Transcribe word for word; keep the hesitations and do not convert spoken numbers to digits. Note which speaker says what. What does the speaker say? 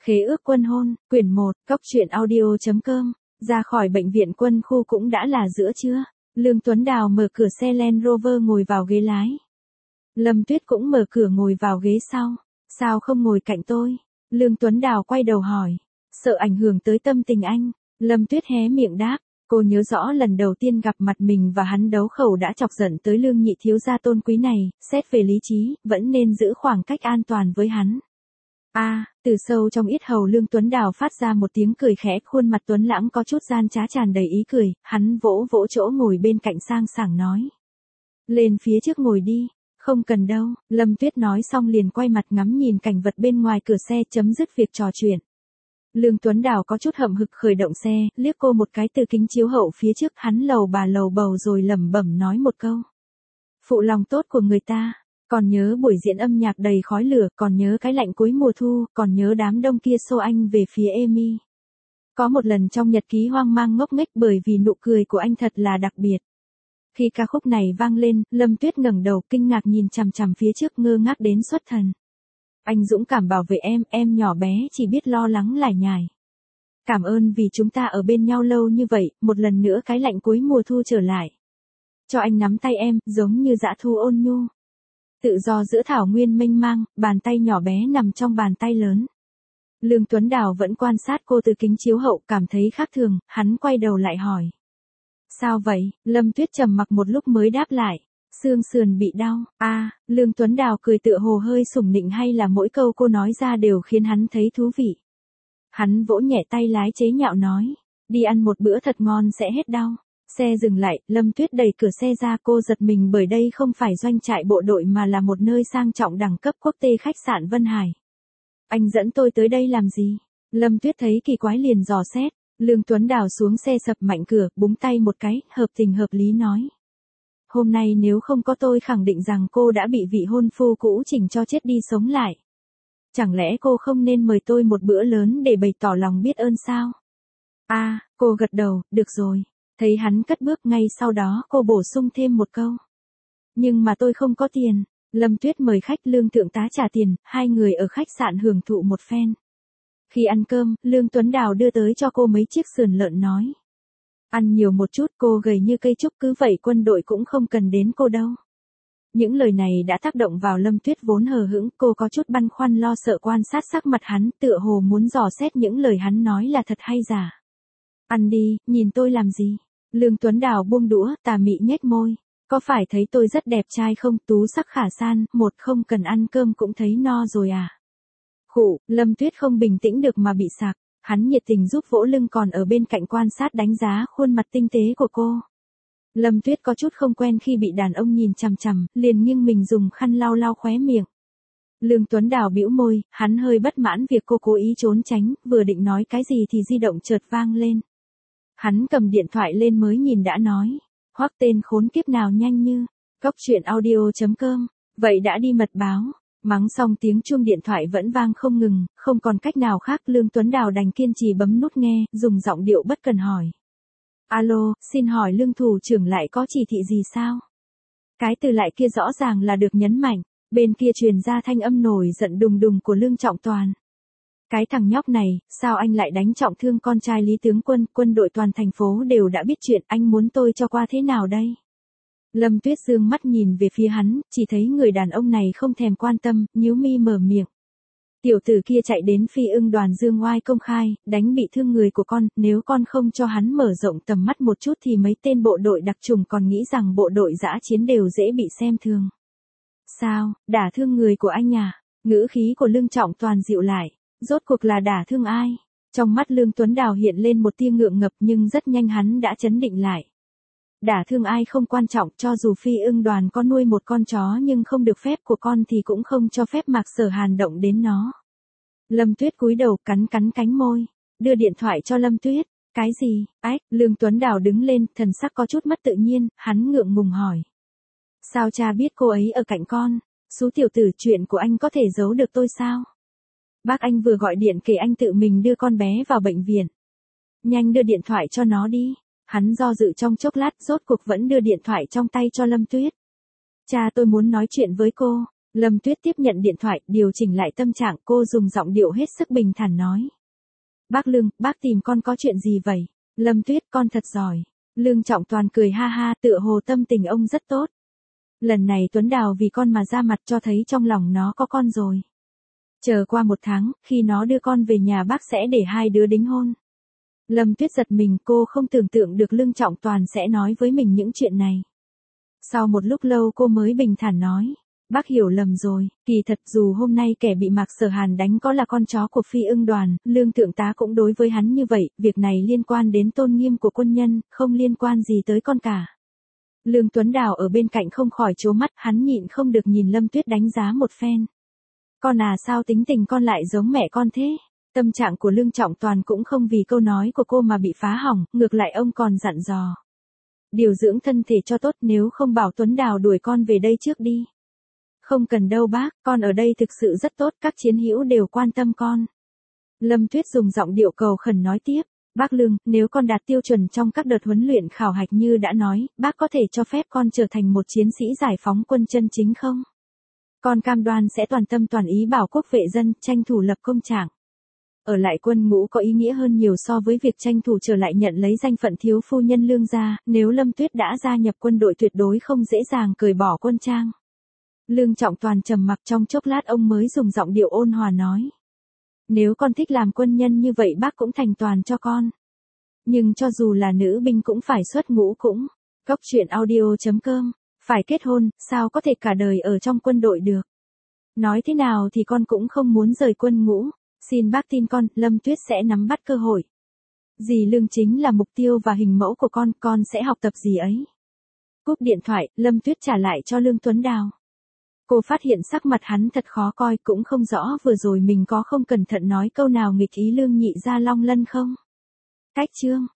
Speaker 1: Khế ước quân hôn, quyển một, cốc truyện audio.com. Ra khỏi bệnh viện quân khu cũng đã là giữa trưa. Lương Tuấn Đào mở cửa xe Land Rover ngồi vào ghế lái. Lâm Tuyết cũng mở cửa ngồi vào ghế sau. Sao không ngồi cạnh tôi? Lương Tuấn Đào quay đầu hỏi. Sợ ảnh hưởng tới tâm tình anh. Lâm Tuyết hé miệng đáp. Cô nhớ rõ lần đầu tiên gặp mặt mình và hắn đấu khẩu đã chọc giận tới Lương nhị thiếu gia tôn quý này, xét về lý trí, vẫn nên giữ khoảng cách an toàn với hắn. A, à, từ sâu trong yết hầu Lương Tuấn Đào phát ra một tiếng cười khẽ, khuôn mặt tuấn lãng có chút gian trá tràn đầy ý cười, hắn vỗ vỗ chỗ ngồi bên cạnh sang sảng nói. Lên phía trước ngồi đi, không cần đâu, Lâm Tuyết nói xong liền quay mặt ngắm nhìn cảnh vật bên ngoài cửa xe, chấm dứt việc trò chuyện. Lương Tuấn Đào có chút hậm hực khởi động xe, liếc cô một cái từ kính chiếu hậu phía trước, hắn lầu bà lầu bầu rồi lẩm bẩm nói một câu. Phụ lòng tốt của người ta. Còn nhớ buổi diễn âm nhạc đầy khói lửa, còn nhớ cái lạnh cuối mùa thu, còn nhớ đám đông kia xô anh về phía Amy. Có một lần trong nhật ký hoang mang ngốc nghếch bởi vì nụ cười của anh thật là đặc biệt. Khi ca khúc này vang lên, Lâm Tuyết ngẩng đầu kinh ngạc nhìn chằm chằm phía trước, ngơ ngác đến xuất thần. Anh dũng cảm bảo vệ em, em nhỏ bé chỉ biết lo lắng lải nhải. Cảm ơn vì chúng ta ở bên nhau lâu như vậy, một lần nữa cái lạnh cuối mùa thu trở lại. Cho anh nắm tay em, giống như dã thu ôn nhu. Tự do giữa thảo nguyên mênh mang, bàn tay nhỏ bé nằm trong bàn tay lớn. Lương Tuấn Đào vẫn quan sát cô từ kính chiếu hậu, cảm thấy khác thường, hắn quay đầu lại hỏi. Sao vậy? Lâm Tuyết trầm mặc một lúc mới đáp lại. Xương sườn bị đau. A, à, Lương Tuấn Đào cười tựa hồ hơi sủng nịnh, hay là mỗi câu cô nói ra đều khiến hắn thấy thú vị. Hắn vỗ nhẹ tay lái chế nhạo nói. Đi ăn một bữa thật ngon sẽ hết đau. Xe dừng lại, Lâm Tuyết đẩy cửa xe ra, cô giật mình bởi đây không phải doanh trại bộ đội mà là một nơi sang trọng đẳng cấp quốc tế, khách sạn Vân Hải. Anh dẫn tôi tới đây làm gì? Lâm Tuyết thấy kỳ quái liền dò xét. Lương Tuấn Đào xuống xe sập mạnh cửa, búng tay một cái, hợp tình hợp lý nói. Hôm nay nếu không có tôi khẳng định rằng cô đã bị vị hôn phu cũ chỉnh cho chết đi sống lại. Chẳng lẽ cô không nên mời tôi một bữa lớn để bày tỏ lòng biết ơn sao? A, à, cô gật đầu, được rồi. Thấy hắn cất bước, ngay sau đó cô bổ sung thêm một câu. Nhưng mà tôi không có tiền. Lâm Tuyết mời khách, Lương thượng tá trả tiền, hai người ở khách sạn hưởng thụ một phen. Khi ăn cơm, Lương Tuấn Đào đưa tới cho cô mấy chiếc sườn lợn nói. Ăn nhiều một chút, cô gầy như cây trúc, cứ vậy quân đội cũng không cần đến cô đâu. Những lời này đã tác động vào Lâm Tuyết vốn hờ hững, cô có chút băn khoăn lo sợ quan sát sắc mặt hắn, tựa hồ muốn dò xét những lời hắn nói là thật hay giả. Ăn đi, nhìn tôi làm gì? Lương Tuấn Đào buông đũa, tà mị nhếch môi. Có phải thấy tôi rất đẹp trai không? Tú sắc khả san, một không cần ăn cơm cũng thấy no rồi à? Khụ, Lâm Tuyết không bình tĩnh được mà bị sặc. Hắn nhiệt tình giúp vỗ lưng, còn ở bên cạnh quan sát đánh giá khuôn mặt tinh tế của cô. Lâm Tuyết có chút không quen khi bị đàn ông nhìn chằm chằm, liền nghiêng mình dùng khăn lau lau khóe miệng. Lương Tuấn Đào bĩu môi, hắn hơi bất mãn việc cô cố ý trốn tránh, vừa định nói cái gì thì di động chợt vang lên. Hắn cầm điện thoại lên mới nhìn đã nói. Hoắc tên khốn kiếp nào nhanh như. Cốc truyện audio.com. Vậy đã đi mật báo. Mắng xong tiếng chuông điện thoại vẫn vang không ngừng, không còn cách nào khác, Lương Tuấn Đào đành kiên trì bấm nút nghe, dùng giọng điệu bất cần hỏi. Alo, xin hỏi Lương thủ trưởng lại có chỉ thị gì sao? Cái từ lại kia rõ ràng là được nhấn mạnh, bên kia truyền ra thanh âm nổi giận đùng đùng của Lương Trọng Toàn. Cái thằng nhóc này, sao anh lại đánh trọng thương con trai Lý tướng quân, quân đội toàn thành phố đều đã biết chuyện, anh muốn tôi cho qua thế nào đây? Lâm Tuyết dương mắt nhìn về phía hắn, chỉ thấy người đàn ông này không thèm quan tâm, nhíu mi mở miệng. Tiểu tử kia chạy đến Phi Ưng đoàn dương oai công khai, đánh bị thương người của con, nếu con không cho hắn mở rộng tầm mắt một chút thì mấy tên bộ đội đặc trùng còn nghĩ rằng bộ đội dã chiến đều dễ bị xem thường. Sao, đả thương người của anh à? Ngữ khí của Lương Trọng Toàn dịu lại. Rốt cuộc là đả thương ai? Trong mắt Lương Tuấn Đào hiện lên một tia ngượng ngập, nhưng rất nhanh hắn đã trấn định lại. Đả thương ai không quan trọng, cho dù Phi Ưng đoàn có nuôi một con chó nhưng không được phép của con thì cũng không cho phép Mạc Sở Hàn động đến nó. Lâm Tuyết cúi đầu cắn cắn cánh môi, đưa điện thoại cho Lâm Tuyết. Cái gì? Ách, Lương Tuấn Đào đứng lên, thần sắc có chút mất tự nhiên, hắn ngượng ngùng hỏi. Sao cha biết cô ấy ở cạnh con? Xú tiểu tử, chuyện của anh có thể giấu được tôi sao? Bác anh vừa gọi điện kể anh tự mình đưa con bé vào bệnh viện. Nhanh đưa điện thoại cho nó đi. Hắn do dự trong chốc lát, rốt cuộc vẫn đưa điện thoại trong tay cho Lâm Tuyết. Cha, tôi muốn nói chuyện với cô. Lâm Tuyết tiếp nhận điện thoại, điều chỉnh lại tâm trạng, cô dùng giọng điệu hết sức bình thản nói. Bác Lương, bác tìm con có chuyện gì vậy? Lâm Tuyết, con thật giỏi. Lương Trọng Toàn cười ha ha, tựa hồ tâm tình ông rất tốt. Lần này Tuấn Đào vì con mà ra mặt, cho thấy trong lòng nó có con rồi. Chờ qua một tháng, khi nó đưa con về nhà bác sẽ để hai đứa đính hôn. Lâm Tuyết giật mình, cô không tưởng tượng được Lương Trọng Toàn sẽ nói với mình những chuyện này. Sau một lúc lâu cô mới bình thản nói. Bác hiểu lầm rồi, kỳ thật dù hôm nay kẻ bị Mạc Sở Hàn đánh có là con chó của Phi Ưng Đoàn, Lương Thượng tá cũng đối với hắn như vậy, việc này liên quan đến tôn nghiêm của quân nhân, không liên quan gì tới con cả. Lương Tuấn Đào ở bên cạnh không khỏi trố mắt, hắn nhịn không được nhìn Lâm Tuyết đánh giá một phen. Con à, sao tính tình con lại giống mẹ con thế? Tâm trạng của Lương Trọng Toàn cũng không vì câu nói của cô mà bị phá hỏng, ngược lại ông còn dặn dò. Điều dưỡng thân thể cho tốt, nếu không bảo Tuấn Đào đuổi con về đây trước đi. Không cần đâu bác, con ở đây thực sự rất tốt, các chiến hữu đều quan tâm con. Lâm Tuyết dùng giọng điệu cầu khẩn nói tiếp. Bác Lương, nếu con đạt tiêu chuẩn trong các đợt huấn luyện khảo hạch như đã nói, bác có thể cho phép con trở thành một chiến sĩ giải phóng quân chân chính không? Con cam đoan sẽ toàn tâm toàn ý bảo quốc vệ dân, tranh thủ lập công trạng. Ở lại quân ngũ có ý nghĩa hơn nhiều so với việc tranh thủ trở lại nhận lấy danh phận thiếu phu nhân Lương gia, nếu Lâm Tuyết đã gia nhập quân đội tuyệt đối không dễ dàng cởi bỏ quân trang. Lương Trọng Toàn trầm mặc trong chốc lát, ông mới dùng giọng điệu ôn hòa nói. Nếu con thích làm quân nhân như vậy bác cũng thành toàn cho con. Nhưng cho dù là nữ binh cũng phải xuất ngũ cũng. Cốc truyện audio chấm com. Phải kết hôn, sao có thể cả đời ở trong quân đội được. Nói thế nào thì con cũng không muốn rời quân ngũ. Xin bác tin con, Lâm Tuyết sẽ nắm bắt cơ hội. Dì Lương chính là mục tiêu và hình mẫu của con, con sẽ học tập gì ấy. Cúp điện thoại, Lâm Tuyết trả lại cho Lương Tuấn Đào. Cô phát hiện sắc mặt hắn thật khó coi, cũng không rõ vừa rồi mình có không cẩn thận nói câu nào nghịch ý Lương Nhị Gia Long Lân không. Cách chương